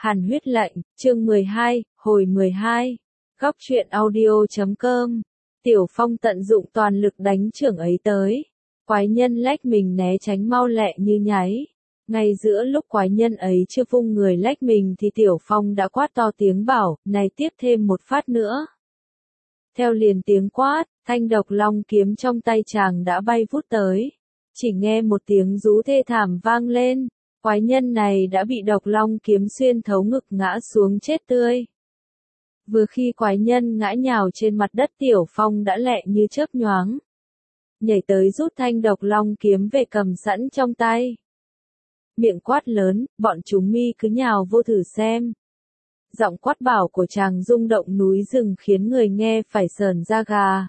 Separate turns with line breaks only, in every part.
Hàn huyết lệnh, chương 12, hồi 12. Góc truyện audio.com. Tiểu Phong tận dụng toàn lực đánh trưởng ấy tới. Quái nhân lách mình né tránh mau lẹ như nháy. Ngay giữa lúc quái nhân ấy chưa vung người lách mình thì Tiểu Phong đã quát to tiếng bảo, này tiếp thêm một phát nữa. Theo liền tiếng quát, thanh độc long kiếm trong tay chàng đã bay vút tới. Chỉ nghe một tiếng rú thê thảm vang lên. Quái nhân này đã bị độc long kiếm xuyên thấu ngực ngã xuống chết tươi. Vừa khi quái nhân ngã nhào trên mặt đất Tiểu Phong đã lẹ như chớp nhoáng. Nhảy tới rút thanh độc long kiếm về cầm sẵn trong tay. Miệng quát lớn, bọn chúng mi cứ nhào vô thử xem. Giọng quát bảo của chàng rung động núi rừng khiến người nghe phải sởn da gà.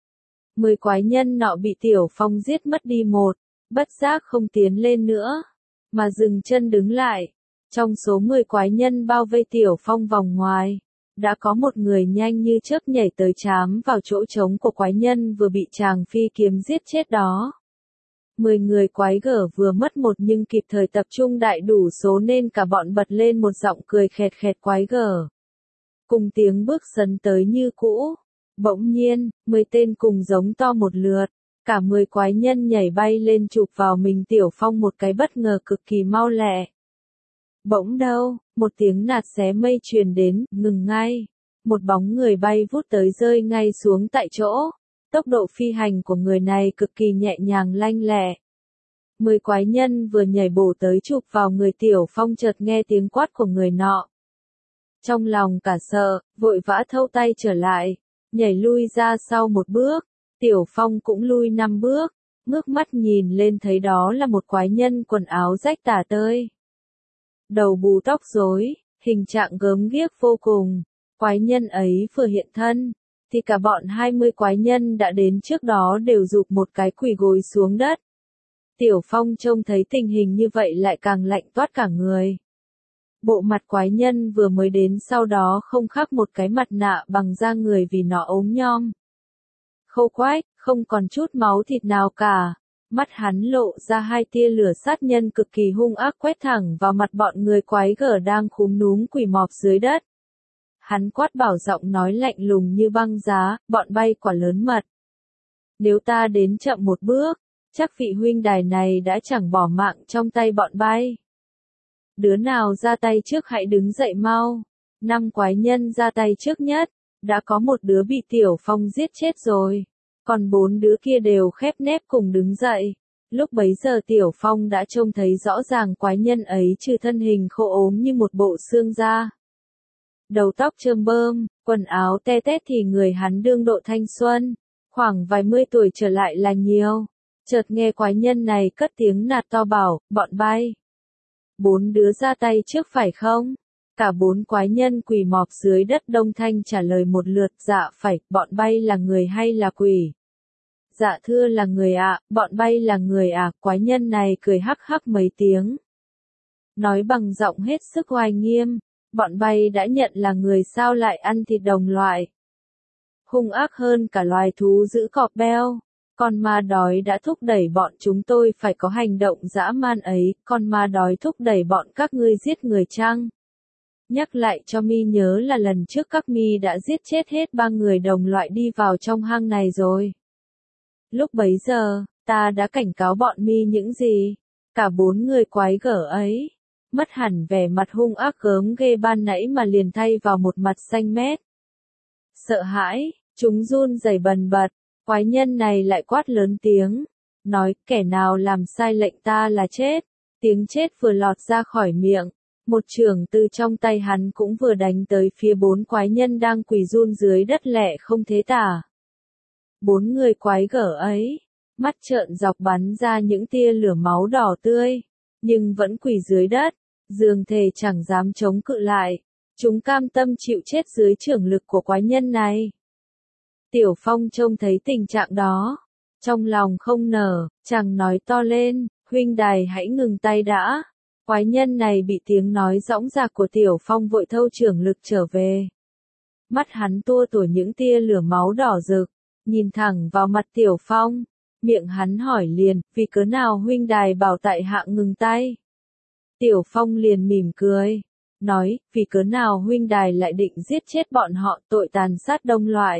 10 quái nhân nọ bị Tiểu Phong giết mất đi một, bất giác không tiến lên nữa, mà dừng chân đứng lại. Trong số 10 quái nhân bao vây Tiểu Phong vòng ngoài, đã có một người nhanh như chớp nhảy tới chám vào chỗ trống của quái nhân vừa bị chàng phi kiếm giết chết đó. 10 người quái gở vừa mất một nhưng kịp thời tập trung đại đủ số nên cả bọn bật lên một giọng cười khẹt khẹt quái gở. Cùng tiếng bước sấn tới như cũ. Bỗng nhiên, 10 tên cùng giống to một lượt. Cả 10 quái nhân nhảy bay lên chụp vào mình Tiểu Phong một cái bất ngờ cực kỳ mau lẹ. Bỗng đâu, một tiếng nạt xé mây truyền đến, ngừng ngay. Một bóng người bay vút tới rơi ngay xuống tại chỗ. Tốc độ phi hành của người này cực kỳ nhẹ nhàng lanh lẹ. 10 quái nhân vừa nhảy bổ tới chụp vào người Tiểu Phong chợt nghe tiếng quát của người nọ. Trong lòng cả sợ, vội vã thâu tay trở lại, nhảy lui ra sau một bước. Tiểu Phong cũng lui 5 bước, ngước mắt nhìn lên thấy đó là một quái nhân quần áo rách tả tơi. Đầu bù tóc rối, hình trạng gớm ghiếc vô cùng. Quái nhân ấy vừa hiện thân, thì cả bọn 20 quái nhân đã đến trước đó đều rụp một cái quỳ gối xuống đất. Tiểu Phong trông thấy tình hình như vậy lại càng lạnh toát cả người. Bộ mặt quái nhân vừa mới đến sau đó không khác một cái mặt nạ bằng da người vì nó ốm nhom. Khô quách, không còn chút máu thịt nào cả. Mắt hắn lộ ra 2 tia lửa sát nhân cực kỳ hung ác quét thẳng vào mặt bọn người quái gở đang khúm núm quỳ mọp dưới đất. Hắn quát bảo giọng nói lạnh lùng như băng giá, bọn bay quả lớn mật. Nếu ta đến chậm một bước, chắc vị huynh đài này đã chẳng bỏ mạng trong tay bọn bay. Đứa nào ra tay trước hãy đứng dậy mau. 5 quái nhân ra tay trước nhất, đã có một đứa bị Tiểu Phong giết chết rồi. Còn 4 đứa kia đều khép nép cùng đứng dậy. Lúc bấy giờ Tiểu Phong đã trông thấy rõ ràng quái nhân ấy trừ thân hình khô ốm như một bộ xương da. Đầu tóc chơm bơm, quần áo te tét thì người hắn đương độ thanh xuân. Khoảng vài mươi tuổi trở lại là nhiều. Chợt nghe quái nhân này cất tiếng nạt to bảo, bọn bay. 4 đứa ra tay trước phải không? Cả 4 quái nhân quỳ mọp dưới đất đông thanh trả lời một lượt, dạ phải, bọn bay là người hay là quỷ? Dạ thưa là người ạ, bọn bay là người à, quái nhân này cười hắc hắc mấy tiếng. Nói bằng giọng hết sức oai nghiêm, bọn bay đã nhận là người sao lại ăn thịt đồng loại. Hung ác hơn cả loài thú giữ cọp beo. Con ma đói đã thúc đẩy bọn chúng tôi phải có hành động dã man ấy, con ma đói thúc đẩy bọn các ngươi giết người chăng? Nhắc lại cho mi nhớ là lần trước các mi đã giết chết hết 3 người đồng loại đi vào trong hang này rồi. Lúc bấy giờ, ta đã cảnh cáo bọn mi những gì? Cả 4 người quái gở ấy, mất hẳn vẻ mặt hung ác gớm ghê ban nãy mà liền thay vào một mặt xanh mét. Sợ hãi, chúng run rẩy bần bật, quái nhân này lại quát lớn tiếng, nói kẻ nào làm sai lệnh ta là chết. Tiếng chết vừa lọt ra khỏi miệng. Một chưởng từ trong tay hắn cũng vừa đánh tới phía 4 quái nhân đang quỳ run dưới đất lẹ không thế tả. 4 người quái gở ấy, mắt trợn dọc bắn ra những tia lửa máu đỏ tươi, nhưng vẫn quỳ dưới đất, dường thề chẳng dám chống cự lại. Chúng cam tâm chịu chết dưới chưởng lực của quái nhân này. Tiểu Phong trông thấy tình trạng đó, trong lòng không nở, chàng nói to lên, huynh đài hãy ngừng tay đã. Quái nhân này bị tiếng nói dõng dạc của Tiểu Phong vội thâu chưởng lực trở về. Mắt hắn tua tủa những tia lửa máu đỏ rực, nhìn thẳng vào mặt Tiểu Phong, miệng hắn hỏi liền, vì cớ nào huynh đài bảo tại hạ ngừng tay? Tiểu Phong liền mỉm cười, nói, vì cớ nào huynh đài lại định giết chết bọn họ, tội tàn sát đồng loại.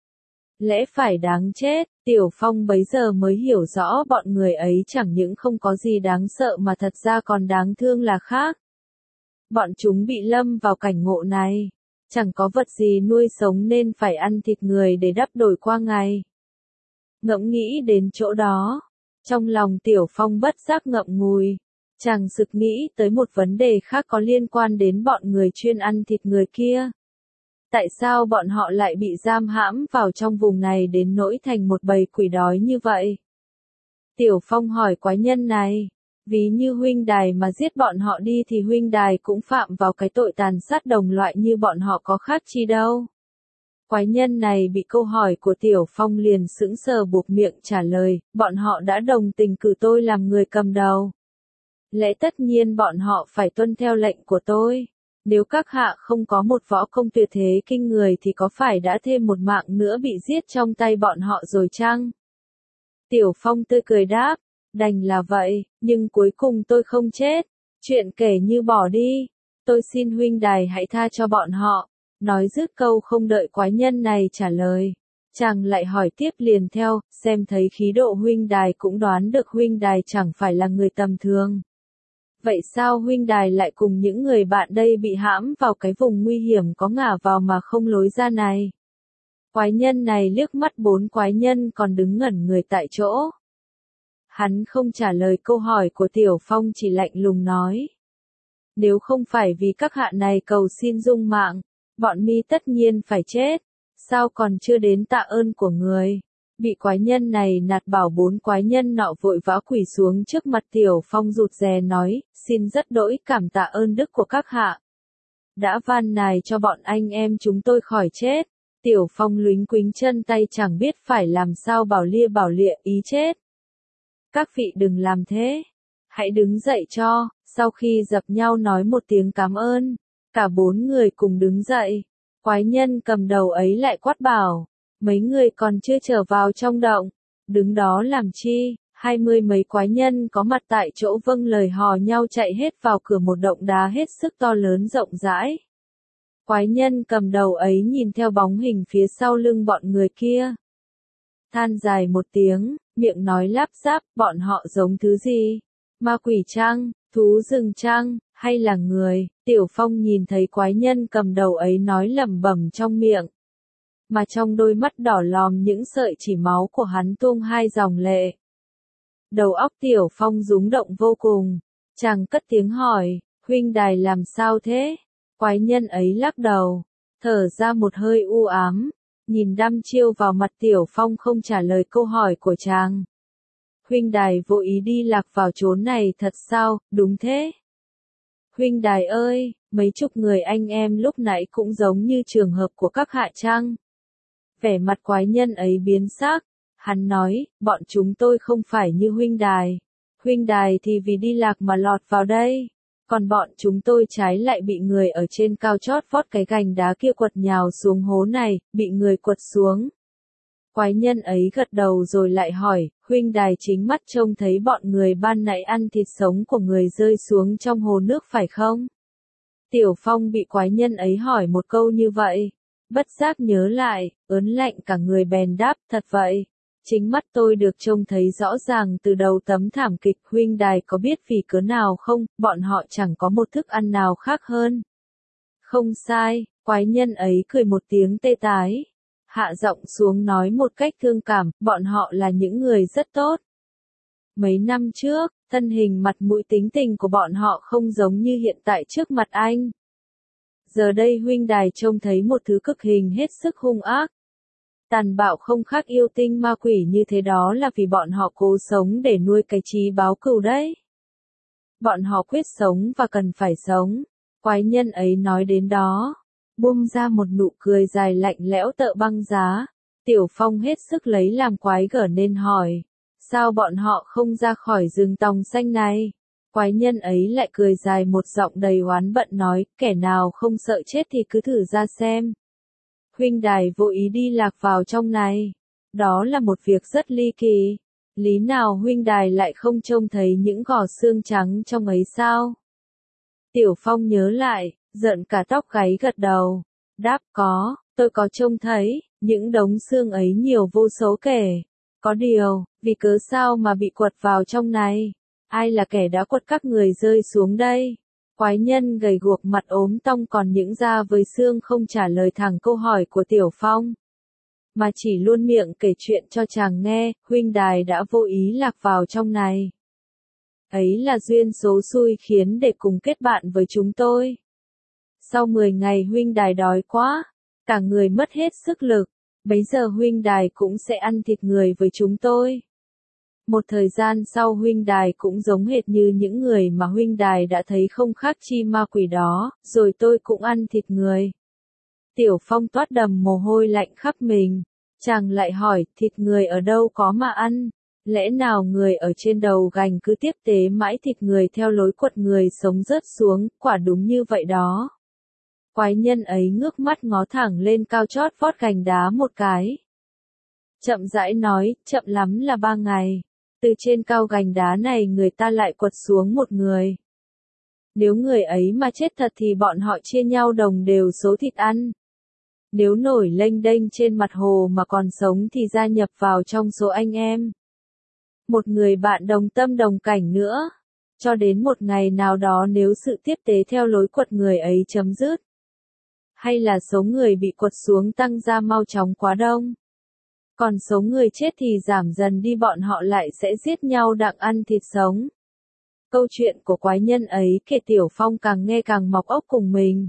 Lẽ phải đáng chết, Tiểu Phong bấy giờ mới hiểu rõ bọn người ấy chẳng những không có gì đáng sợ mà thật ra còn đáng thương là khác. Bọn chúng bị lâm vào cảnh ngộ này, chẳng có vật gì nuôi sống nên phải ăn thịt người để đắp đổi qua ngày. Ngẫm nghĩ đến chỗ đó, trong lòng Tiểu Phong bất giác ngậm ngùi, chàng sực nghĩ tới một vấn đề khác có liên quan đến bọn người chuyên ăn thịt người kia. Tại sao bọn họ lại bị giam hãm vào trong vùng này đến nỗi thành một bầy quỷ đói như vậy? Tiểu Phong hỏi quái nhân này, ví như huynh đài mà giết bọn họ đi thì huynh đài cũng phạm vào cái tội tàn sát đồng loại như bọn họ có khác chi đâu. Quái nhân này bị câu hỏi của Tiểu Phong liền sững sờ buộc miệng trả lời, bọn họ đã đồng tình cử tôi làm người cầm đầu. Lẽ tất nhiên bọn họ phải tuân theo lệnh của tôi. Nếu các hạ không có một võ công tuyệt thế kinh người thì có phải đã thêm một mạng nữa bị giết trong tay bọn họ rồi chăng? Tiểu Phong tươi cười đáp, đành là vậy, nhưng cuối cùng tôi không chết. Chuyện kể như bỏ đi. Tôi xin huynh đài hãy tha cho bọn họ. Nói dứt câu không đợi quái nhân này trả lời. Chàng lại hỏi tiếp liền theo, xem thấy khí độ huynh đài cũng đoán được huynh đài chẳng phải là người tầm thường. Vậy sao huynh đài lại cùng những người bạn đây bị hãm vào cái vùng nguy hiểm có ngả vào mà không lối ra này? Quái nhân này liếc mắt bốn quái nhân còn đứng ngẩn người tại chỗ. Hắn không trả lời câu hỏi của Tiểu Phong chỉ lạnh lùng nói. Nếu không phải vì các hạ này cầu xin dung mạng, bọn mi tất nhiên phải chết. Sao còn chưa đến tạ ơn của người? Bị quái nhân này nạt bảo bốn quái nhân nọ vội vã quỳ xuống trước mặt Tiểu Phong rụt rè nói, xin rất đỗi cảm tạ ơn đức của các hạ. Đã van nài cho bọn anh em chúng tôi khỏi chết. Tiểu Phong luính quính chân tay chẳng biết phải làm sao bảo lịa ý chết. Các vị đừng làm thế. Hãy đứng dậy cho, sau khi dập nhau nói một tiếng cảm ơn. Cả bốn người cùng đứng dậy. Quái nhân cầm đầu ấy lại quát bảo. Mấy người còn chưa trở vào trong động, đứng đó làm chi? 20 mấy quái nhân có mặt tại chỗ vâng lời hò nhau chạy hết vào cửa một động đá hết sức to lớn rộng rãi. Quái nhân cầm đầu ấy nhìn theo bóng hình phía sau lưng bọn người kia. Than dài một tiếng, miệng nói lắp ráp, bọn họ giống thứ gì? Ma quỷ chăng, thú rừng chăng, hay là người? Tiểu Phong nhìn thấy quái nhân cầm đầu ấy nói lẩm bẩm trong miệng. Mà trong đôi mắt đỏ lòm những sợi chỉ máu của hắn tuôn hai dòng lệ. Đầu óc Tiểu Phong rúng động vô cùng, chàng cất tiếng hỏi, huynh đài làm sao thế? Quái nhân ấy lắc đầu, thở ra một hơi u ám, nhìn đăm chiêu vào mặt Tiểu Phong không trả lời câu hỏi của chàng. Huynh đài vô ý đi lạc vào chốn này thật sao, đúng thế? Huynh đài ơi, mấy chục người anh em lúc nãy cũng giống như trường hợp của các hạ chăng? Vẻ mặt quái nhân ấy biến sắc, hắn nói, bọn chúng tôi không phải như huynh đài. Huynh đài thì vì đi lạc mà lọt vào đây. Còn bọn chúng tôi trái lại bị người ở trên cao chót vót cái gành đá kia quật nhào xuống hố này, bị người quật xuống. Quái nhân ấy gật đầu rồi lại hỏi, huynh đài chính mắt trông thấy bọn người ban nãy ăn thịt sống của người rơi xuống trong hồ nước phải không? Tiểu Phong bị quái nhân ấy hỏi một câu như vậy. Bất giác nhớ lại, ớn lạnh cả người bèn đáp, thật vậy. Chính mắt tôi được trông thấy rõ ràng từ đầu tấm thảm kịch, huynh đài có biết vì cớ nào không, bọn họ chẳng có một thức ăn nào khác hơn. Không sai, quái nhân ấy cười một tiếng tê tái. Hạ giọng xuống nói một cách thương cảm, bọn họ là những người rất tốt. Mấy năm trước, thân hình mặt mũi tính tình của bọn họ không giống như hiện tại trước mặt anh. Giờ đây huynh đài trông thấy một thứ cực hình hết sức hung ác. Tàn bạo không khác yêu tinh ma quỷ như thế đó là vì bọn họ cố sống để nuôi cái chí báo cừu đấy. Bọn họ quyết sống và cần phải sống. Quái nhân ấy nói đến đó, buông ra một nụ cười dài lạnh lẽo tợ băng giá. Tiểu Phong hết sức lấy làm quái gở nên hỏi, sao bọn họ không ra khỏi rừng tòng xanh này? Quái nhân ấy lại cười dài một giọng đầy oán bận nói, kẻ nào không sợ chết thì cứ thử ra xem. Huynh đài vô ý đi lạc vào trong này. Đó là một việc rất ly kỳ. Lý nào huynh đài lại không trông thấy những gò xương trắng trong ấy sao? Tiểu Phong nhớ lại, Giận cả tóc gáy gật đầu. Đáp có, tôi có trông thấy, những đống xương ấy nhiều vô số kể. Có điều, vì cớ sao mà bị quật vào trong này? Ai là kẻ đã quật các người rơi xuống đây? Quái nhân gầy guộc mặt ốm tong còn những da với xương không trả lời thẳng câu hỏi của Tiểu Phong. Mà chỉ luôn miệng kể chuyện cho chàng nghe, huynh đài đã vô ý lạc vào trong này. Ấy là duyên số xui khiến để cùng kết bạn với chúng tôi. Sau 10 ngày huynh đài đói quá, cả người mất hết sức lực, bấy giờ huynh đài cũng sẽ ăn thịt người với chúng tôi. Một thời gian sau huynh đài cũng giống hệt như những người mà huynh đài đã thấy không khác chi ma quỷ đó, rồi tôi cũng ăn thịt người. Tiểu Phong toát đầm mồ hôi lạnh khắp mình, chàng lại hỏi thịt người ở đâu có mà ăn, lẽ nào người ở trên đầu gành cứ tiếp tế mãi thịt người theo lối quật người sống rớt xuống, quả đúng như vậy đó. Quái nhân ấy ngước mắt ngó thẳng lên cao chót vót gành đá một cái. Chậm rãi nói, chậm lắm là 3 ngày. Từ trên cao gành đá này người ta lại quật xuống một người. Nếu người ấy mà chết thật thì bọn họ chia nhau đồng đều số thịt ăn. Nếu nổi lênh đênh trên mặt hồ mà còn sống thì gia nhập vào trong số anh em. Một người bạn đồng tâm đồng cảnh nữa. Cho đến một ngày nào đó nếu sự tiếp tế theo lối quật người ấy chấm dứt. Hay là số người bị quật xuống tăng ra mau chóng quá đông. Còn số người chết thì giảm dần đi bọn họ lại sẽ giết nhau đặng ăn thịt sống. Câu chuyện của quái nhân ấy kể Tiểu Phong càng nghe càng mọc óc cùng mình.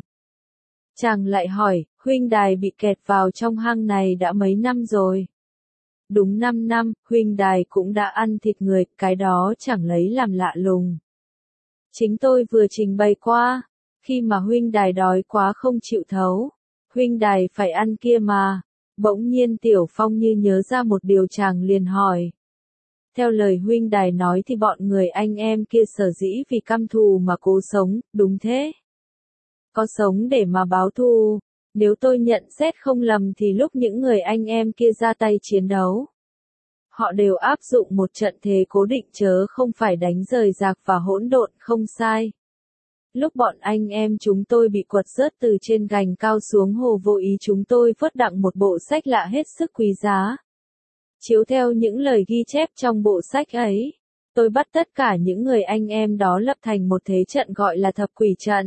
Chàng lại hỏi, huynh đài bị kẹt vào trong hang này đã mấy năm rồi? Đúng 5 năm, huynh đài cũng đã ăn thịt người, cái đó chẳng lấy làm lạ lùng. Chính tôi vừa trình bày qua, khi mà huynh đài đói quá không chịu thấu, huynh đài phải ăn kia mà. Bỗng nhiên Tiểu Phong như nhớ ra một điều chàng liền hỏi. Theo lời huynh đài nói thì bọn người anh em kia sở dĩ vì căm thù mà cố sống, đúng thế? Có sống để mà báo thù, nếu tôi nhận xét không lầm thì lúc những người anh em kia ra tay chiến đấu. Họ đều áp dụng một trận thế cố định chớ không phải đánh rời rạc và hỗn độn không sai. Lúc bọn anh em chúng tôi bị quật rớt từ trên gành cao xuống hồ vô ý chúng tôi vớt đặng một bộ sách lạ hết sức quý giá. Chiếu theo những lời ghi chép trong bộ sách ấy, tôi bắt tất cả những người anh em đó lập thành một thế trận gọi là thập quỷ trận.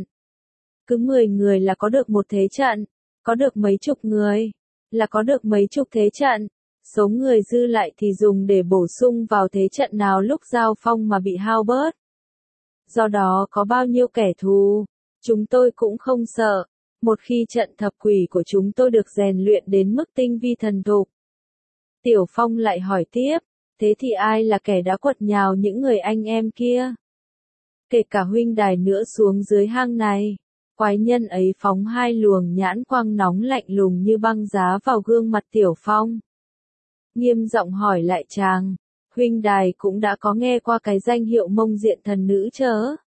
Cứ 10 người là có được một thế trận, có được mấy chục người, là có được mấy chục thế trận. Số người dư lại thì dùng để bổ sung vào thế trận nào lúc giao phong mà bị hao bớt. Do đó có bao nhiêu kẻ thù, chúng tôi cũng không sợ, một khi trận thập quỷ của chúng tôi được rèn luyện đến mức tinh vi thần thục. Tiểu Phong lại hỏi tiếp, thế thì ai là kẻ đã quật nhào những người anh em kia? Kể cả huynh đài nữa xuống dưới hang này. Quái nhân ấy phóng 2 luồng nhãn quang nóng lạnh lùng như băng giá vào gương mặt Tiểu Phong. Nghiêm giọng hỏi lại chàng. Huynh đài cũng đã có nghe qua cái danh hiệu Mông Diện Thần Nữ chớ?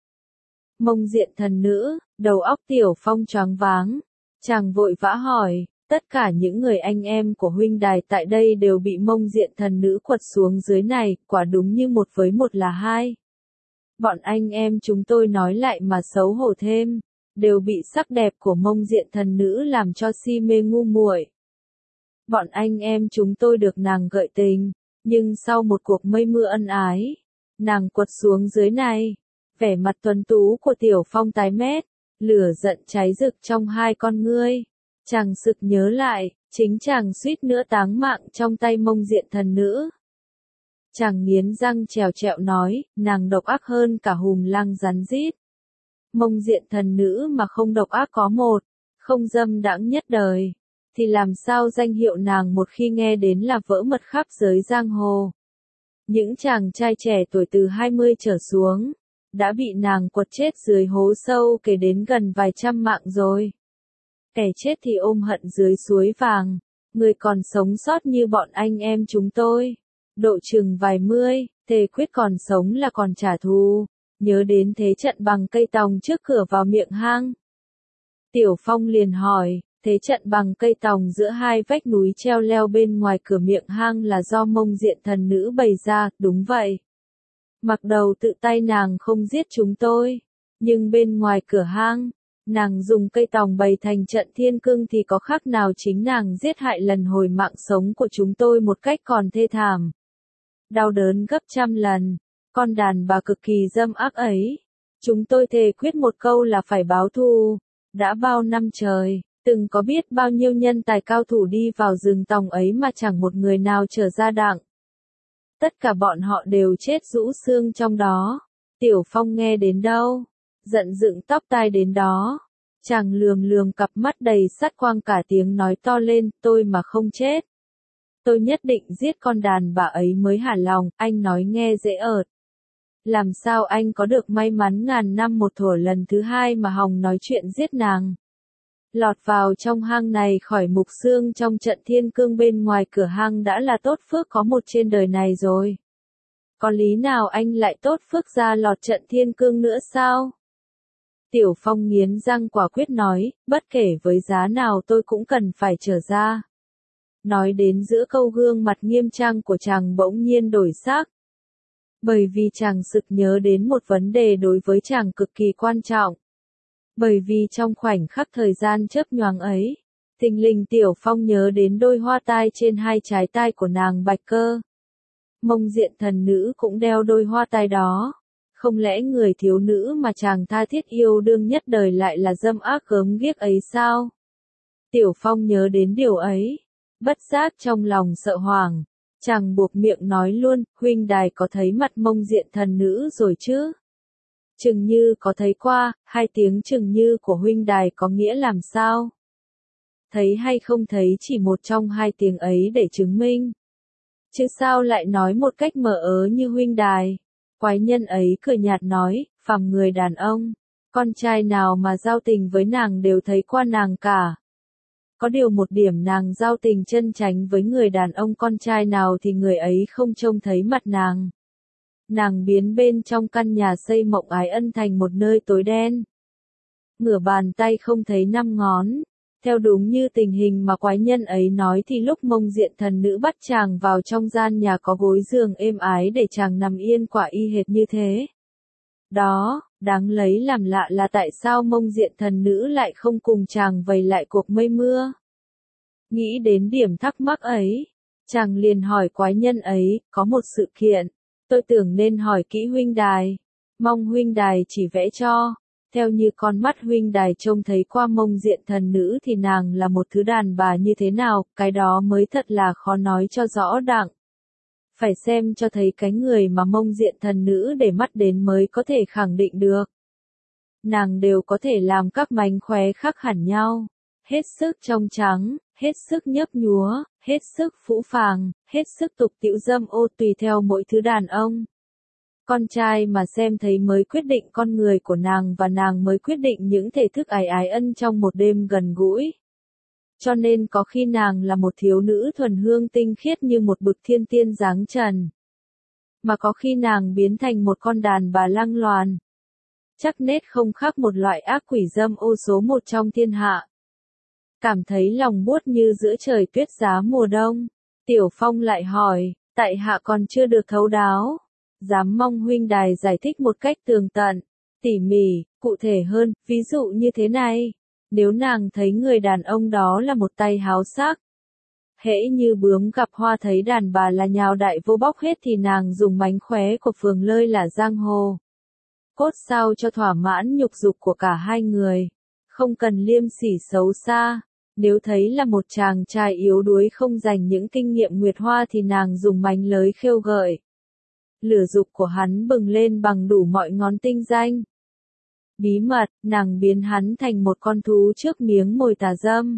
Mông Diện Thần Nữ, đầu óc Tiểu Phong choáng váng. Chàng vội vã hỏi, tất cả những người anh em của huynh đài tại đây đều bị Mông Diện Thần Nữ quật xuống dưới này, quả đúng như 1 với 1 là 2. Bọn anh em chúng tôi nói lại mà xấu hổ thêm, đều bị sắc đẹp của Mông Diện Thần Nữ làm cho si mê ngu muội. Bọn anh em chúng tôi được nàng gợi tình. Nhưng sau một cuộc mây mưa ân ái, nàng quật xuống dưới này, vẻ mặt tuấn tú của Tiểu Phong tái mét, lửa giận cháy rực trong 2 con ngươi. Chàng sực nhớ lại, chính chàng suýt nữa táng mạng trong tay Mông Diện Thần Nữ. Chàng nghiến răng trèo trẹo nói, nàng độc ác hơn cả hùm lang rắn rít. Mông Diện Thần Nữ mà không độc ác có một, không dâm đãng nhất đời. Thì làm sao danh hiệu nàng một khi nghe đến là vỡ mật khắp giới giang hồ. Những chàng trai trẻ tuổi từ 20 trở xuống, đã bị nàng quật chết dưới hố sâu kể đến gần vài trăm mạng rồi. Kẻ chết thì ôm hận dưới suối vàng, người còn sống sót như bọn anh em chúng tôi. Độ chừng vài mươi, thề quyết còn sống là còn trả thù, nhớ đến thế trận bằng cây tòng trước cửa vào miệng hang. Tiểu Phong liền hỏi. Thế trận bằng cây tòng giữa 2 vách núi treo leo bên ngoài cửa miệng hang là do Mông Diện Thần Nữ bày ra, đúng vậy. Mặc đầu tự tay nàng không giết chúng tôi, nhưng bên ngoài cửa hang, Nàng dùng cây tòng bày thành trận thiên cương thì có khác nào chính nàng giết hại lần hồi mạng sống của chúng tôi một cách còn thê thảm. Đau đớn gấp trăm lần, con đàn bà cực kỳ dâm ác ấy. Chúng tôi thề quyết một câu là phải báo thù. Đã bao năm trời, từng có biết bao nhiêu nhân tài cao thủ đi vào rừng tòng ấy mà chẳng một người nào trở ra đặng. Tất cả bọn họ đều chết rũ xương trong đó. Tiểu Phong nghe đến đâu, giận dựng tóc tai đến đó. Chàng lườm lườm cặp mắt đầy sát quang cả tiếng nói to lên, tôi mà không chết. Tôi nhất định giết con đàn bà ấy mới hả lòng, anh nói nghe dễ ợt. Làm sao anh có được may mắn ngàn năm một thuở lần thứ hai mà hòng nói chuyện giết nàng. Lọt vào trong hang này khỏi mục xương trong trận thiên cương bên ngoài cửa hang đã là tốt phước có một trên đời này rồi. Có lý nào anh lại tốt phước ra lọt trận thiên cương nữa sao? Tiểu Phong nghiến răng quả quyết nói, bất kể với giá nào tôi cũng cần phải trở ra. Nói đến giữa câu gương mặt nghiêm trang của chàng bỗng nhiên đổi sắc. Bởi vì chàng sực nhớ đến một vấn đề đối với chàng cực kỳ quan trọng. Bởi vì trong khoảnh khắc thời gian chớp nhoáng ấy, thình lình Tiểu Phong nhớ đến đôi hoa tai trên hai trái tai của nàng Bạch Cơ. Mông Diện thần nữ cũng đeo đôi hoa tai đó. Không lẽ người thiếu nữ mà chàng tha thiết yêu đương nhất đời lại là dâm ác gớm ghiếc ấy sao? Tiểu Phong nhớ đến điều ấy. Bất giác trong lòng sợ hoảng. Chàng buộc miệng nói luôn, huynh đài có thấy mặt Mông Diện thần nữ rồi chứ? Chừng như có thấy qua, hai tiếng chừng như của huynh đài có nghĩa làm sao? Thấy hay không thấy chỉ một trong hai tiếng ấy để chứng minh. Chứ sao lại nói một cách mờ ớ như huynh đài? Quái nhân ấy cười nhạt nói, phàm người đàn ông, con trai nào mà giao tình với nàng đều thấy qua nàng cả. Có điều một điểm nàng giao tình chân chánh với người đàn ông con trai nào thì người ấy không trông thấy mặt nàng. Nàng biến bên trong căn nhà xây Mộng Ái Ân thành một nơi tối đen. Ngửa bàn tay không thấy năm ngón. Theo đúng như tình hình mà quái nhân ấy nói thì lúc Mông Diện thần nữ bắt chàng vào trong gian nhà có gối giường êm ái để chàng nằm yên quả y hệt như thế. Đó, đáng lấy làm lạ là tại sao Mông Diện thần nữ lại không cùng chàng vầy lại cuộc mây mưa. Nghĩ đến điểm thắc mắc ấy, chàng liền hỏi quái nhân ấy, có một sự kiện, tôi tưởng nên hỏi kỹ huynh đài, mong huynh đài chỉ vẽ cho. Theo như con mắt huynh đài trông thấy qua Mông Diện thần nữ thì nàng là một thứ đàn bà như thế nào, cái đó mới thật là khó nói cho rõ đặng. Phải xem cho thấy cái người mà Mông Diện thần nữ để mắt đến mới có thể khẳng định được. Nàng đều có thể làm các mánh khóe khác hẳn nhau, hết sức trong trắng, hết sức nhấp nhúa, hết sức phũ phàng, hết sức tục tĩu dâm ô tùy theo mỗi thứ đàn ông. Con trai mà xem thấy mới quyết định con người của nàng và nàng mới quyết định những thể thức ái ái ân trong một đêm gần gũi. Cho nên có khi nàng là một thiếu nữ thuần hương tinh khiết như một bực thiên tiên dáng trần. Mà có khi nàng biến thành một con đàn bà lăng loàn. Chắc nết không khác một loại ác quỷ dâm ô số một trong thiên hạ. Cảm thấy lòng buốt như giữa trời tuyết giá mùa đông. Tiểu Phong lại hỏi, tại hạ còn chưa được thấu đáo. Dám mong huynh đài giải thích một cách tường tận, tỉ mỉ, cụ thể hơn, ví dụ như thế này. Nếu nàng thấy người đàn ông đó là một tay háo sắc, hễ như bướm gặp hoa thấy đàn bà là nhào đại vô bóc hết thì nàng dùng mánh khóe của phường lơi là giang hồ. Cốt sao cho thỏa mãn nhục dục của cả hai người, không cần liêm sỉ xấu xa. Nếu thấy là một chàng trai yếu đuối không dành những kinh nghiệm nguyệt hoa thì nàng dùng mánh lới khêu gợi. Lửa dục của hắn bừng lên bằng đủ mọi ngón tinh danh. Bí mật, nàng biến hắn thành một con thú trước miếng mồi tà dâm.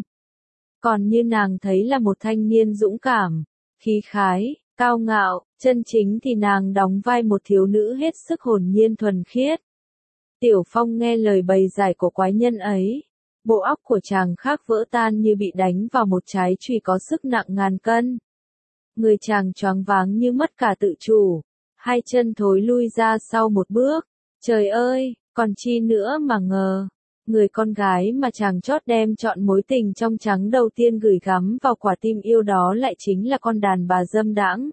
Còn như nàng thấy là một thanh niên dũng cảm, khí khái, cao ngạo, chân chính thì nàng đóng vai một thiếu nữ hết sức hồn nhiên thuần khiết. Tiểu Phong nghe lời bày giải của quái nhân ấy. Bộ óc của chàng khác vỡ tan như bị đánh vào một trái chùy có sức nặng ngàn cân. Người chàng choáng váng như mất cả tự chủ. Hai chân thối lui ra sau một bước. Trời ơi, còn chi nữa mà ngờ. Người con gái mà chàng chót đem chọn mối tình trong trắng đầu tiên gửi gắm vào quả tim yêu đó lại chính là con đàn bà dâm đãng.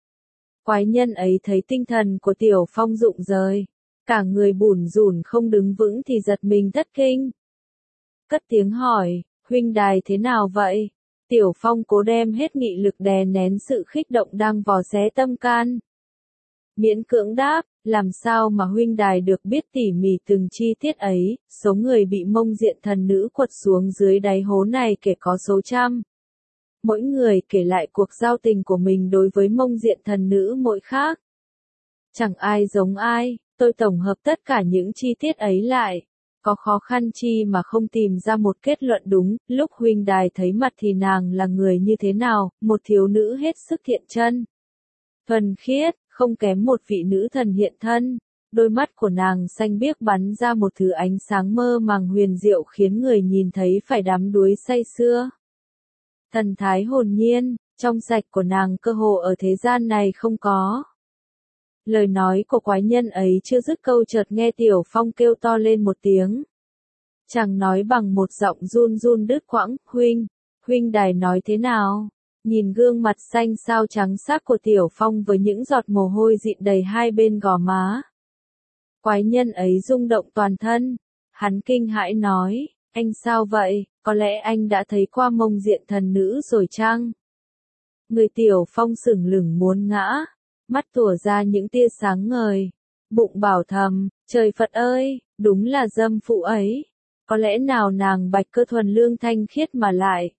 Quái nhân ấy thấy tinh thần của Tiểu Phong rụng rời. Cả người bủn rủn không đứng vững thì giật mình thất kinh. cất tiếng hỏi, huynh đài thế nào vậy? Tiểu Phong cố đem hết nghị lực đè nén sự kích động đang vò xé tâm can. Miễn cưỡng đáp, làm sao mà huynh đài được biết tỉ mỉ từng chi tiết ấy, số người bị mông diện thần nữ quật xuống dưới đáy hố này kể có số trăm. Mỗi người kể lại cuộc giao tình của mình đối với mông diện thần nữ mỗi khác. Chẳng ai giống ai, tôi tổng hợp tất cả những chi tiết ấy lại. Có khó khăn chi mà không tìm ra một kết luận đúng, lúc huynh đài thấy mặt thì nàng là người như thế nào, một thiếu nữ hết sức thiện chân. Thuần khiết, không kém một vị nữ thần hiện thân, đôi mắt của nàng xanh biếc bắn ra một thứ ánh sáng mơ màng huyền diệu khiến người nhìn thấy phải đắm đuối say sưa. Thần thái hồn nhiên, trong sạch của nàng cơ hồ ở thế gian này không có. Lời nói của quái nhân ấy chưa dứt câu chợt nghe Tiểu Phong kêu to lên một tiếng. Chàng nói bằng một giọng run run đứt quãng, huynh đài nói thế nào? Nhìn gương mặt xanh xao trắng sắc của Tiểu Phong với những giọt mồ hôi dịn đầy hai bên gò má. Quái nhân ấy rung động toàn thân, hắn kinh hãi nói, anh sao vậy, có lẽ anh đã thấy qua mông diện thần nữ rồi chăng? Người Tiểu Phong sửng lửng muốn ngã, mắt tủa ra những tia sáng ngời, bụng bảo thầm, trời Phật ơi, đúng là dâm phụ ấy, có lẽ nào nàng bạch cơ thuần lương thanh khiết mà lại.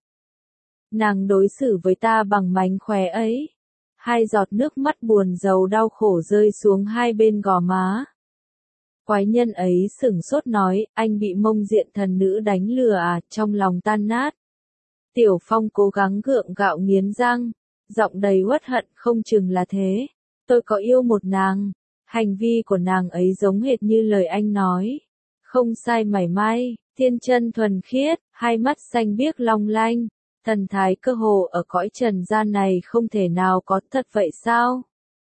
Nàng đối xử với ta bằng mánh khóe ấy. Hai giọt nước mắt buồn rầu đau khổ rơi xuống hai bên gò má. Quái nhân ấy sửng sốt nói, anh bị mông diện thần nữ đánh lừa à, trong lòng tan nát. Tiểu Phong cố gắng gượng gạo nghiến răng, giọng đầy uất hận, không chừng là thế. Tôi có yêu một nàng, hành vi của nàng ấy giống hệt như lời anh nói. Không sai mảy may, thiên chân thuần khiết, hai mắt xanh biếc long lanh. Thần thái cơ hồ ở cõi trần gian này không thể nào có thật vậy sao?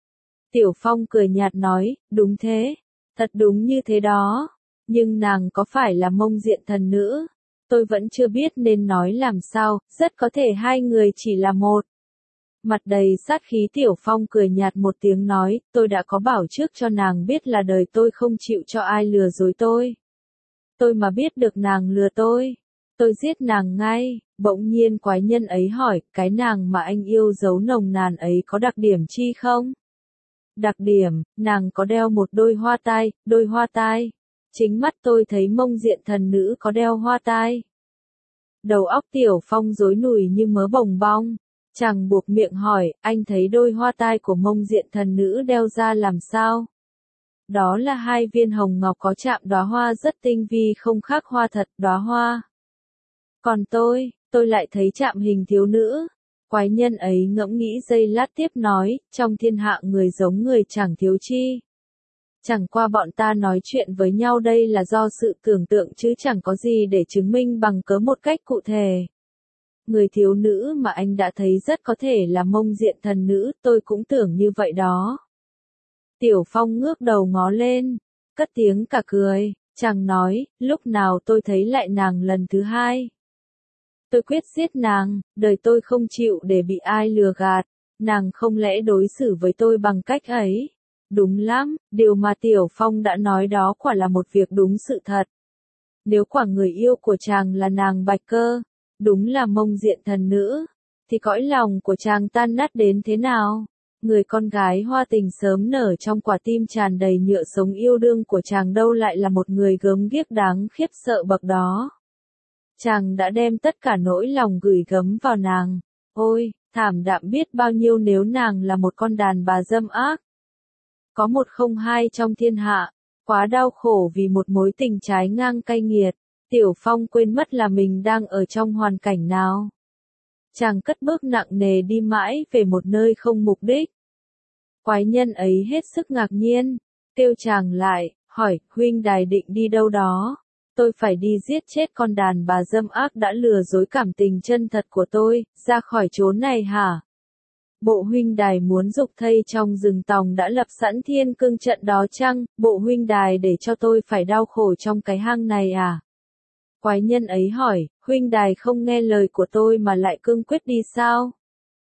Tiểu Phong cười nhạt nói, đúng thế, thật đúng như thế đó, nhưng nàng có phải là mông diện thần nữ? Tôi vẫn chưa biết nên nói làm sao, rất có thể hai người chỉ là một. Mặt đầy sát khí Tiểu Phong cười nhạt một tiếng nói, tôi đã có bảo trước cho nàng biết là đời tôi không chịu cho ai lừa dối tôi. Tôi mà biết được nàng lừa tôi giết nàng ngay. Bỗng nhiên quái nhân ấy hỏi, cái nàng mà anh yêu dấu nồng nàn ấy có đặc điểm chi không? Đặc điểm, nàng có đeo một đôi hoa tai. Chính mắt tôi thấy mông diện thần nữ có đeo hoa tai. Đầu óc Tiểu Phong rối nùi như mớ bồng bong. Chàng buộc miệng hỏi, anh thấy đôi hoa tai của mông diện thần nữ đeo ra làm sao? Đó là hai viên hồng ngọc có chạm đóa hoa rất tinh vi không khác hoa thật, đóa hoa. Còn tôi lại thấy chạm hình thiếu nữ. Quái nhân ấy ngẫm nghĩ giây lát tiếp nói, trong thiên hạ người giống người chẳng thiếu chi. Chẳng qua bọn ta nói chuyện với nhau đây là do sự tưởng tượng chứ chẳng có gì để chứng minh bằng cớ một cách cụ thể. Người thiếu nữ mà anh đã thấy rất có thể là mông diện thần nữ, tôi cũng tưởng như vậy đó. Tiểu Phong ngước đầu ngó lên, cất tiếng cả cười, chàng nói, lúc nào tôi thấy lại nàng lần thứ hai. Tôi quyết giết nàng, đời tôi không chịu để bị ai lừa gạt, nàng không lẽ đối xử với tôi bằng cách ấy. Đúng lắm, điều mà Tiểu Phong đã nói đó quả là một việc đúng sự thật. Nếu quả người yêu của chàng là nàng Bạch Cơ, đúng là mông diện thần nữ, thì cõi lòng của chàng tan nát đến thế nào? Người con gái hoa tình sớm nở trong quả tim tràn đầy nhựa sống yêu đương của chàng đâu lại là một người gớm ghiếc đáng khiếp sợ bậc đó. Chàng đã đem tất cả nỗi lòng gửi gắm vào nàng. Ôi, thảm đạm biết bao nhiêu nếu nàng là một con đàn bà dâm ác. Có một không hai trong thiên hạ, quá đau khổ vì một mối tình trái ngang cay nghiệt. Tiểu Phong quên mất là mình đang ở trong hoàn cảnh nào. Chàng cất bước nặng nề đi mãi về một nơi không mục đích. Quái nhân ấy hết sức ngạc nhiên, kêu chàng lại, hỏi, huynh đài định đi đâu đó? Tôi phải đi giết chết con đàn bà dâm ác đã lừa dối cảm tình chân thật của tôi, ra khỏi chốn này hả? Bộ huynh đài muốn dục thây trong rừng tòng đã lập sẵn thiên cương trận đó chăng? Bộ huynh đài để cho tôi phải đau khổ trong cái hang này à? Quái nhân ấy hỏi, huynh đài không nghe lời của tôi mà lại cương quyết đi sao?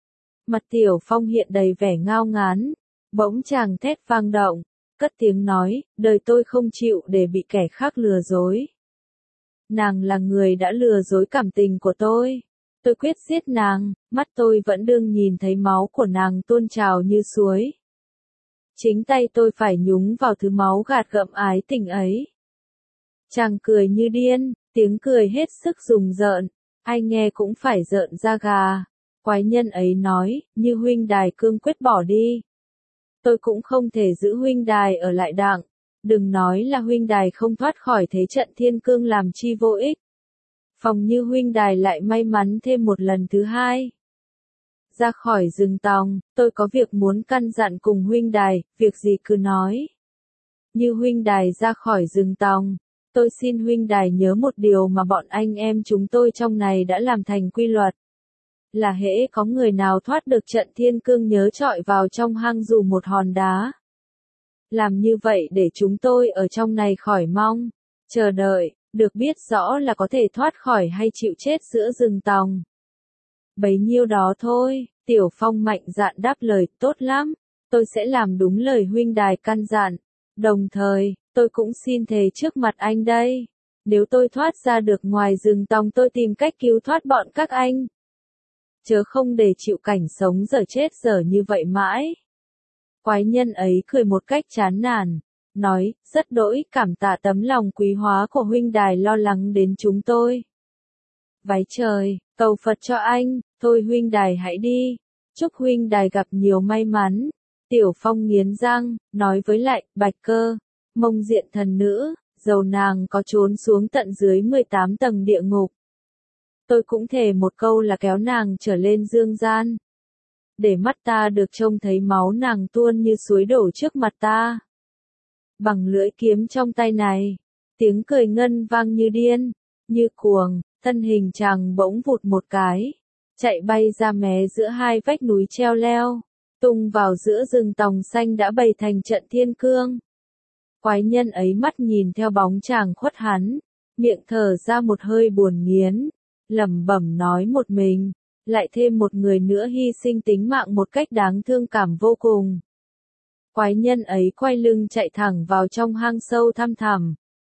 Mặt Tiểu Phong hiện đầy vẻ ngao ngán, bỗng chàng thét vang động, cất tiếng nói, đời tôi không chịu để bị kẻ khác lừa dối. Nàng là người đã lừa dối cảm tình của tôi. Tôi quyết giết nàng, mắt tôi vẫn đương nhìn thấy máu của nàng tuôn trào như suối. Chính tay tôi phải nhúng vào thứ máu gạt gẫm ái tình ấy. Chàng cười như điên, tiếng cười hết sức rùng rợn, ai nghe cũng phải rợn da gà. Quái nhân ấy nói, như huynh đài cương quyết bỏ đi. Tôi cũng không thể giữ huynh đài ở lại đặng, đừng nói là huynh đài không thoát khỏi thế trận thiên cương làm chi vô ích. Phòng như huynh đài lại may mắn thêm một lần thứ hai. Ra khỏi rừng tòng, tôi có việc muốn căn dặn cùng huynh đài, việc gì cứ nói. Như huynh đài ra khỏi rừng tòng, tôi xin huynh đài nhớ một điều mà bọn anh em chúng tôi trong này đã làm thành quy luật. Là hễ có người nào thoát được trận thiên cương nhớ trọi vào trong hang dù một hòn đá. Làm như vậy để chúng tôi ở trong này khỏi mong, chờ đợi, được biết rõ là có thể thoát khỏi hay chịu chết giữa rừng tòng. Bấy nhiêu đó thôi, Tiểu Phong mạnh dạn đáp lời, tốt lắm, tôi sẽ làm đúng lời huynh đài căn dặn. Đồng thời, tôi cũng xin thề trước mặt anh đây, nếu tôi thoát ra được ngoài rừng tòng tôi tìm cách cứu thoát bọn các anh. Chớ không để chịu cảnh sống dở chết dở như vậy mãi. Quái nhân ấy cười một cách chán nản, nói, rất đỗi cảm tạ tấm lòng quý hóa của huynh đài lo lắng đến chúng tôi. Váy trời, cầu Phật cho anh, thôi huynh đài hãy đi, chúc huynh đài gặp nhiều may mắn. Tiểu Phong nghiến răng, nói với lại, Bạch Cơ, Mông Diện thần nữ, dầu nàng có trốn xuống tận dưới 18 tầng địa ngục. Tôi cũng thề một câu là kéo nàng trở lên dương gian. Để mắt ta được trông thấy máu nàng tuôn như suối đổ trước mặt ta. Bằng lưỡi kiếm trong tay này, tiếng cười ngân vang như điên, như cuồng, thân hình chàng bỗng vụt một cái, chạy bay ra mé giữa hai vách núi treo leo, tung vào giữa rừng tòng xanh đã bày thành trận thiên cương. Quái nhân ấy mắt nhìn theo bóng chàng khuất hắn, miệng thở ra một hơi buồn nghiến, lẩm bẩm nói một mình, lại thêm một người nữa hy sinh tính mạng một cách đáng thương cảm vô cùng. Quái nhân ấy quay lưng chạy thẳng vào trong hang sâu thăm thẳm.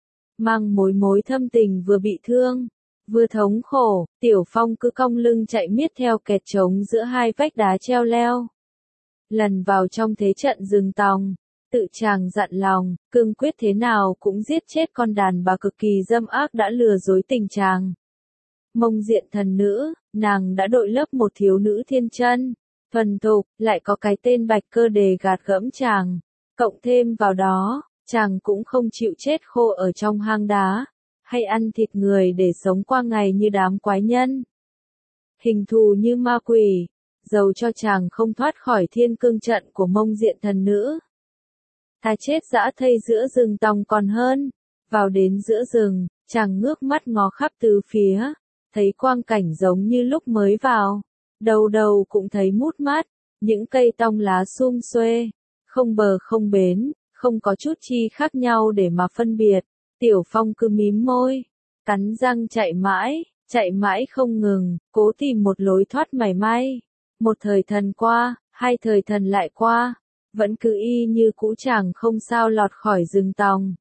Mang mối thâm tình vừa bị thương, vừa thống khổ, Tiểu Phong cứ cong lưng chạy miết theo kẹt trống giữa hai vách đá treo leo. Lần vào trong thế trận rừng tòng, tự chàng dặn lòng, cương quyết thế nào cũng giết chết con đàn bà cực kỳ dâm ác đã lừa dối tình chàng. Mông Diện thần nữ, nàng đã đội lấp một thiếu nữ thiên chân, thuần thục, lại có cái tên Bạch Cơ để gạt gẫm chàng, cộng thêm vào đó, chàng cũng không chịu chết khô ở trong hang đá, hay ăn thịt người để sống qua ngày như đám quái nhân. Hình thù như ma quỷ, dầu cho chàng không thoát khỏi thiên cương trận của Mông Diện thần nữ. Thà chết dã thây giữa rừng tòng còn hơn. Vào đến giữa rừng, chàng ngước mắt ngó khắp tứ phía, thấy quang cảnh giống như lúc mới vào, đầu đầu cũng thấy mút mát, những cây tong lá sum xuê, không bờ không bến, không có chút chi khác nhau để mà phân biệt. Tiểu Phong cứ mím môi, cắn răng chạy mãi không ngừng, cố tìm một lối thoát mảy may. Một thời thần qua, hai thời thần lại qua, vẫn cứ y như cũ chàng không sao lọt khỏi rừng tòng.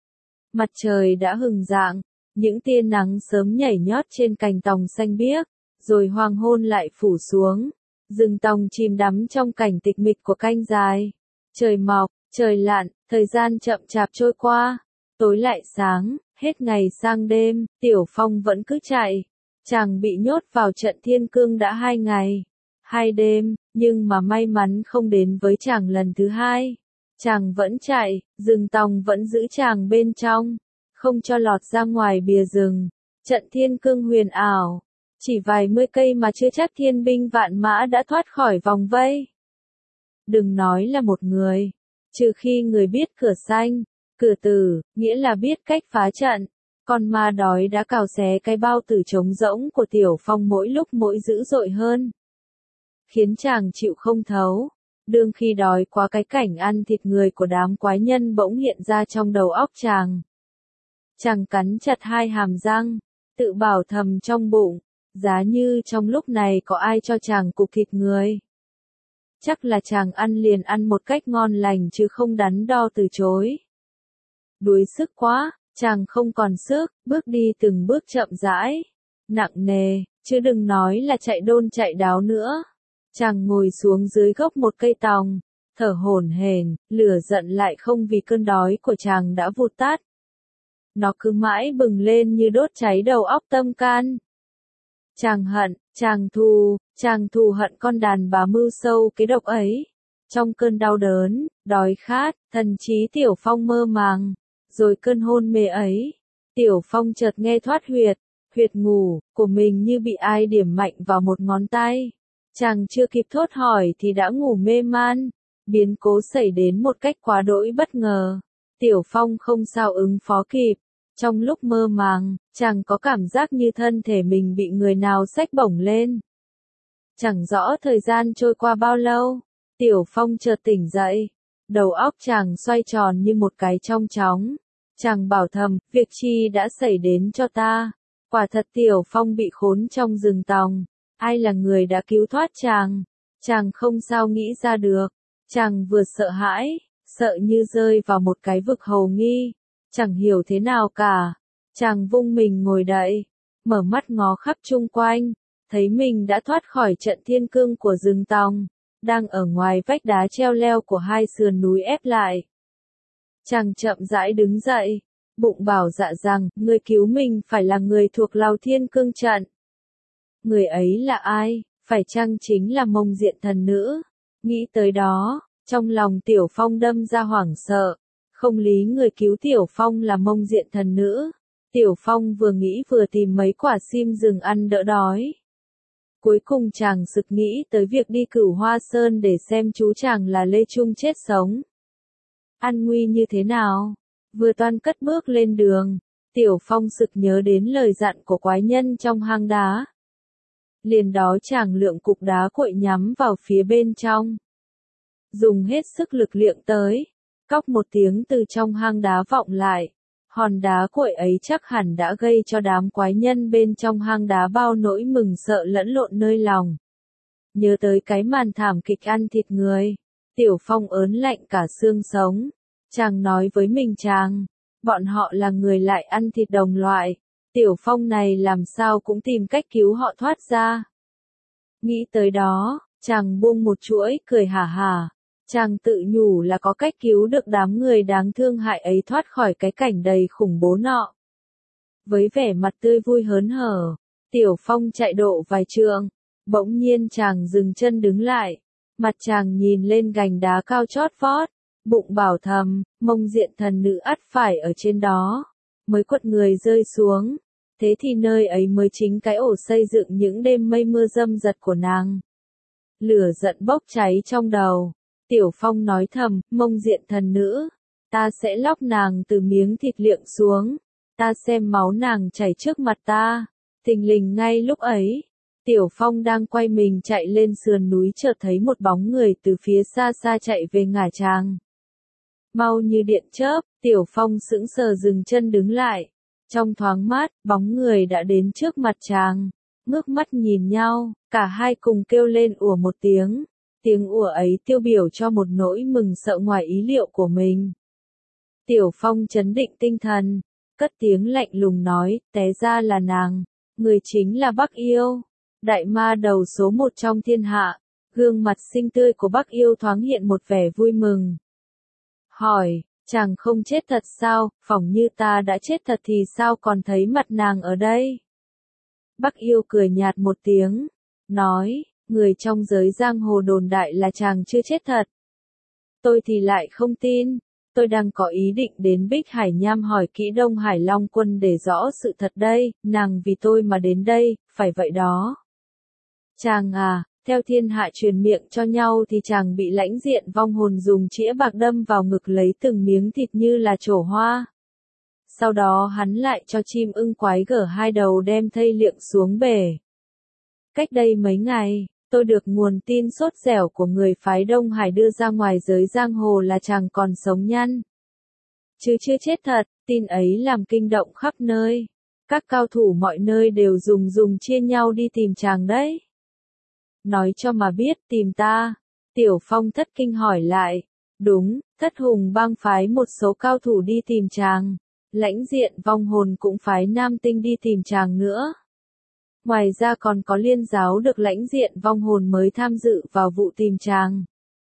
Mặt trời đã hừng rạng, những tia nắng sớm nhảy nhót trên cành tòng xanh biếc, rồi hoàng hôn lại phủ xuống. Rừng tòng chìm đắm trong cảnh tịch mịch của canh dài. Trời mọc, trời lặn, thời gian chậm chạp trôi qua, tối lại sáng, hết ngày sang đêm, Tiểu Phong vẫn cứ chạy. Chàng bị nhốt vào trận thiên cương đã 2 ngày, 2 đêm, nhưng mà may mắn không đến với chàng lần thứ hai. Chàng vẫn chạy, rừng tòng vẫn giữ chàng bên trong, không cho lọt ra ngoài bìa rừng. Trận thiên cương huyền ảo, chỉ vài mươi cây mà chưa chắc thiên binh vạn mã đã thoát khỏi vòng vây. Đừng nói là một người, trừ khi người biết cửa xanh, cửa tử, nghĩa là biết cách phá trận. Con ma đói đã cào xé cái bao tử trống rỗng của Tiểu Phong mỗi lúc mỗi dữ dội hơn, khiến chàng chịu không thấu. Đương khi đói quá, cái cảnh ăn thịt người của đám quái nhân bỗng hiện ra trong đầu óc chàng. Chàng cắn chặt hai hàm răng, tự bảo thầm trong bụng, giá như trong lúc này có ai cho chàng cục thịt người, chắc là chàng ăn liền ăn một cách ngon lành chứ không đắn đo từ chối. Đuối sức quá, Chàng không còn sức, bước đi từng bước chậm rãi, nặng nề, chứ đừng nói là chạy đôn chạy đáo nữa. Chàng ngồi xuống dưới gốc một cây tòng, thở hổn hển, lửa giận lại không vì cơn đói của chàng đã vụt tắt. Nó cứ mãi bừng lên như đốt cháy đầu óc tâm can. Chàng hận, chàng thù hận con đàn bà mưu sâu kế độc ấy. Trong cơn đau đớn, đói khát, thần trí Tiểu Phong mơ màng, rồi cơn hôn mê ấy, Tiểu Phong chợt nghe thoát huyệt ngủ của mình như bị ai điểm mạnh vào một ngón tay. Chàng chưa kịp thốt hỏi thì đã ngủ mê man. Biến cố xảy đến một cách quá đỗi bất ngờ. Tiểu Phong không sao ứng phó kịp. Trong lúc mơ màng, chàng có cảm giác như thân thể mình bị người nào xách bổng lên. Chẳng rõ thời gian trôi qua bao lâu, Tiểu Phong chợt tỉnh dậy. Đầu óc chàng xoay tròn như một cái trong chóng. Chàng bảo thầm, việc chi đã xảy đến cho ta. Quả thật Tiểu Phong bị khốn trong rừng tòng. Ai là người đã cứu thoát chàng? Chàng không sao nghĩ ra được. Chàng vừa sợ hãi, sợ như rơi vào một cái vực hầu nghi. Chẳng hiểu thế nào cả. Chàng vung mình ngồi dậy, mở mắt ngó khắp chung quanh, thấy mình đã thoát khỏi trận thiên cương của rừng tòng, đang ở ngoài vách đá treo leo của hai sườn núi ép lại. Chàng chậm rãi đứng dậy, bụng bảo dạ rằng, người cứu mình phải là người thuộc Lào Thiên Cương trận. Người ấy là ai? Phải chăng chính là Mông Diện thần nữ? Nghĩ tới đó, trong lòng Tiểu Phong đâm ra hoảng sợ. Không lý người cứu Tiểu Phong là Mông Diện thần nữ. Tiểu Phong vừa nghĩ vừa tìm mấy quả sim rừng ăn đỡ đói. Cuối cùng chàng sực nghĩ tới việc đi Cửu Hoa Sơn để xem chú chàng là Lê Trung chết sống. An nguy như thế nào? Vừa toan cất bước lên đường, Tiểu Phong sực nhớ đến lời dặn của quái nhân trong hang đá. Liền đó chàng lượm cục đá cuội nhắm vào phía bên trong. Dùng hết sức lực liệng tới. Cóc một tiếng từ trong hang đá vọng lại. Hòn đá cuội ấy chắc hẳn đã gây cho đám quái nhân bên trong hang đá bao nỗi mừng sợ lẫn lộn nơi lòng. Nhớ tới cái màn thảm kịch ăn thịt người. Tiểu Phong ớn lạnh cả xương sống. Chàng nói với mình chàng. Bọn họ là người lại ăn thịt đồng loại. Tiểu Phong này làm sao cũng tìm cách cứu họ thoát ra. Nghĩ tới đó, chàng buông một chuỗi cười hả hả. Chàng tự nhủ là có cách cứu được đám người đáng thương hại ấy thoát khỏi cái cảnh đầy khủng bố nọ. Với vẻ mặt tươi vui hớn hở, Tiểu Phong chạy độ vài trượng, bỗng nhiên chàng dừng chân đứng lại, mặt chàng nhìn lên gành đá cao chót vót, bụng bảo thầm, Mông Diện thần nữ ắt phải ở trên đó, mới quật người rơi xuống, thế thì nơi ấy mới chính cái ổ xây dựng những đêm mây mưa dâm dật của nàng. Lửa giận bốc cháy trong đầu. Tiểu Phong nói thầm, Mông Diện thần nữ, ta sẽ lóc nàng từ miếng thịt liệng xuống, ta xem máu nàng chảy trước mặt ta. Thình lình ngay lúc ấy, Tiểu Phong đang quay mình chạy lên sườn núi chợt thấy một bóng người từ phía xa xa chạy về ngả chàng. Mau như điện chớp, Tiểu Phong sững sờ dừng chân đứng lại. Trong thoáng mát, bóng người đã đến trước mặt chàng, ngước mắt nhìn nhau, cả hai cùng kêu lên ủa một tiếng. Tiếng ủa ấy tiêu biểu cho một nỗi mừng sợ ngoài ý liệu của mình. Tiểu Phong trấn định tinh thần, cất tiếng lạnh lùng nói, té ra là nàng, người chính là Bắc Yêu, đại ma đầu số một trong thiên hạ. Gương mặt xinh tươi của Bắc Yêu thoáng hiện một vẻ vui mừng. Hỏi, chàng không chết thật sao? Phỏng như ta đã chết thật thì sao còn thấy mặt nàng ở đây? Bắc Yêu cười nhạt một tiếng, nói, người trong giới giang hồ đồn đại là chàng chưa chết thật. Tôi thì lại không tin, tôi đang có ý định đến Bích Hải Nham hỏi kỹ Đông Hải Long Quân để rõ sự thật đây, nàng vì tôi mà đến đây, phải vậy đó. Chàng à, theo thiên hạ truyền miệng cho nhau thì chàng bị lãnh diện vong hồn dùng chĩa bạc đâm vào ngực lấy từng miếng thịt như là trổ hoa. Sau đó hắn lại cho chim ưng quái gở hai đầu đem thây liệng xuống bể. Cách đây mấy ngày, tôi được nguồn tin sốt dẻo của người phái Đông Hải đưa ra ngoài giới giang hồ là chàng còn sống nhăn. Chứ chưa chết thật, tin ấy làm kinh động khắp nơi. Các cao thủ mọi nơi đều dùng chia nhau đi tìm chàng đấy. Nói cho mà biết tìm ta. Tiểu Phong thất kinh hỏi lại. Đúng, Thất Hùng bang phái một số cao thủ đi tìm chàng. Lãnh diện vong hồn cũng phái nam tinh đi tìm chàng nữa. Ngoài ra còn có liên giáo được lãnh diện vong hồn mới tham dự vào vụ tìm chàng.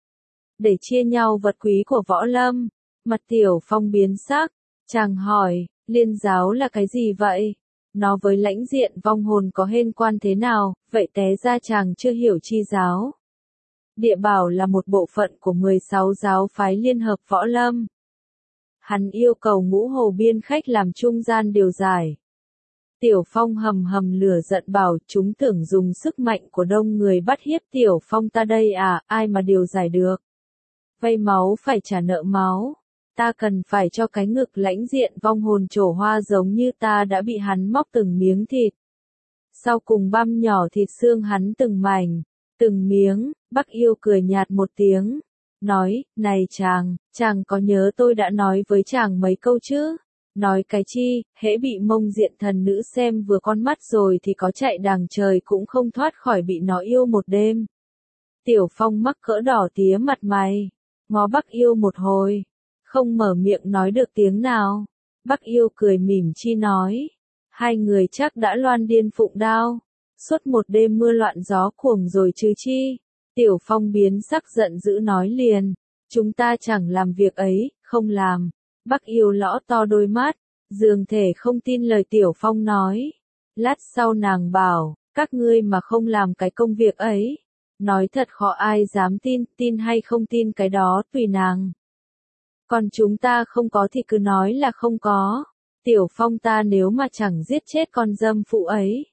Để chia nhau vật quý của võ lâm, mặt Tiểu Phong biến sắc, chàng hỏi, liên giáo là cái gì vậy? Nó với lãnh diện vong hồn có liên quan thế nào, vậy té ra chàng chưa hiểu chi giáo. Địa Bảo là một bộ phận của 16 giáo phái liên hợp võ lâm. Hắn yêu cầu Ngũ Hồ Biên Khách làm trung gian điều giải. Tiểu Phong hầm hầm lửa giận bảo chúng tưởng dùng sức mạnh của đông người bắt hiếp Tiểu Phong ta đây à, ai mà điều giải được. Vay máu phải trả nợ máu. Ta cần phải cho cái ngực lãnh diện vong hồn trổ hoa giống như ta đã bị hắn móc từng miếng thịt. Sau cùng băm nhỏ thịt xương hắn từng mảnh, từng miếng, Bắc Yêu cười nhạt một tiếng. Nói, này chàng có nhớ tôi đã nói với chàng mấy câu chứ? Nói cái chi, hễ bị Mông Diện thần nữ xem vừa con mắt rồi thì có chạy đàng trời cũng không thoát khỏi bị nó yêu một đêm. Tiểu Phong mắc cỡ đỏ tía mặt mày, ngó Bắc Yêu một hồi, không mở miệng nói được tiếng nào. Bắc Yêu cười mỉm chi nói, hai người chắc đã loan điên phụng đao, suốt một đêm mưa loạn gió cuồng rồi chứ chi. Tiểu Phong biến sắc giận dữ nói liền, chúng ta chẳng làm việc ấy, không làm. Bắc Yêu lõ to đôi mắt, dường thể không tin lời Tiểu Phong nói. Lát sau nàng bảo, các ngươi mà không làm cái công việc ấy. Nói thật khó ai dám tin hay không tin cái đó tùy nàng. Còn chúng ta không có thì cứ nói là không có. Tiểu Phong ta nếu mà chẳng giết chết con dâm phụ ấy.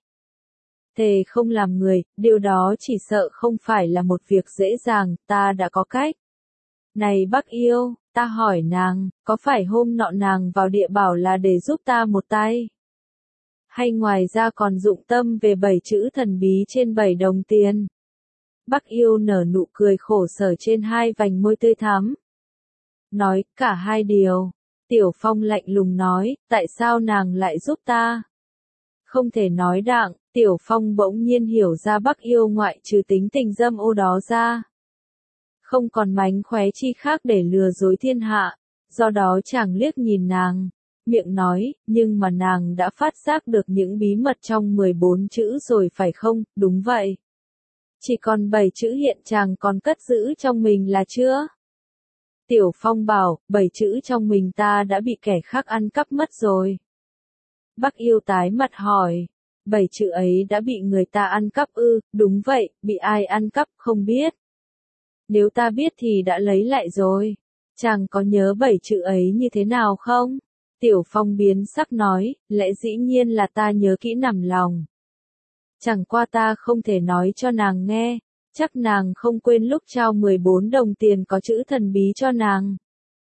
Thề không làm người, điều đó chỉ sợ không phải là một việc dễ dàng, ta đã có cách. Này Bắc Yêu, ta hỏi nàng, có phải hôm nọ nàng vào Địa Bảo là để giúp ta một tay? Hay ngoài ra còn dụng tâm về 7 chữ thần bí trên 7 đồng tiền? Bắc Yêu nở nụ cười khổ sở trên hai vành môi tươi thắm. Nói, cả hai điều. Tiểu Phong lạnh lùng nói, tại sao nàng lại giúp ta? Không thể nói đặng, Tiểu Phong bỗng nhiên hiểu ra Bắc Yêu ngoại trừ tính tình dâm ô đó ra. Không còn mánh khóe chi khác để lừa dối thiên hạ, do đó chàng liếc nhìn nàng, miệng nói, nhưng mà nàng đã phát giác được những bí mật trong 14 chữ rồi phải không, đúng vậy. Chỉ còn 7 chữ hiện chàng còn cất giữ trong mình là chưa? Tiểu Phong bảo, 7 chữ trong mình ta đã bị kẻ khác ăn cắp mất rồi. Bắc Yêu tái mặt hỏi, 7 chữ ấy đã bị người ta ăn cắp ư? Đúng vậy, bị ai ăn cắp không biết. Nếu ta biết thì đã lấy lại rồi. Chàng có nhớ 7 chữ ấy như thế nào không? Tiểu Phong biến sắc nói, lẽ dĩ nhiên là ta nhớ kỹ nằm lòng. Chẳng qua ta không thể nói cho nàng nghe, chắc nàng không quên lúc trao 14 đồng tiền có chữ thần bí cho nàng.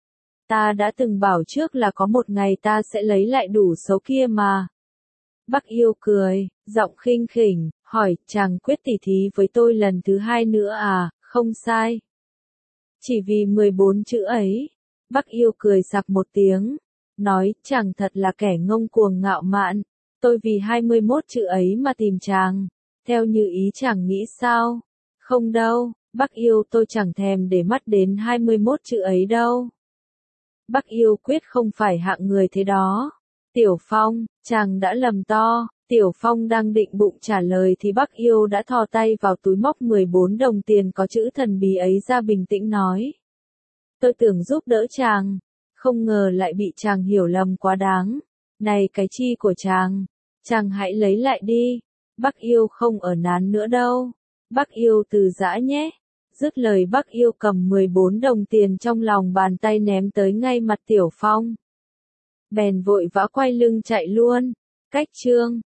Ta đã từng bảo trước là có một ngày ta sẽ lấy lại đủ số kia mà. Bắc Yêu cười, giọng khinh khỉnh, hỏi, chàng quyết tỉ thí với tôi lần thứ 2 nữa à? Không sai. Chỉ vì 14 chữ ấy. Bắc Yêu cười sặc một tiếng, nói, chàng thật là kẻ ngông cuồng ngạo mạn. Tôi vì 21 chữ ấy mà tìm chàng. Theo như ý chàng nghĩ sao? Không đâu, Bắc Yêu tôi chẳng thèm để mắt đến 21 chữ ấy đâu. Bắc Yêu quyết không phải hạng người thế đó. Tiểu Phong, chàng đã lầm to. Tiểu Phong đang định bụng trả lời thì Bắc Yêu đã thò tay vào túi móc 14 đồng tiền có chữ thần bí ấy ra bình tĩnh nói. Tôi tưởng giúp đỡ chàng, không ngờ lại bị chàng hiểu lầm quá đáng. Này cái chi của chàng hãy lấy lại đi. Bắc Yêu không ở nán nữa đâu. Bắc Yêu từ giã nhé. Dứt lời Bắc Yêu cầm 14 đồng tiền trong lòng bàn tay ném tới ngay mặt Tiểu Phong. Bèn vội vã quay lưng chạy luôn. Cách chương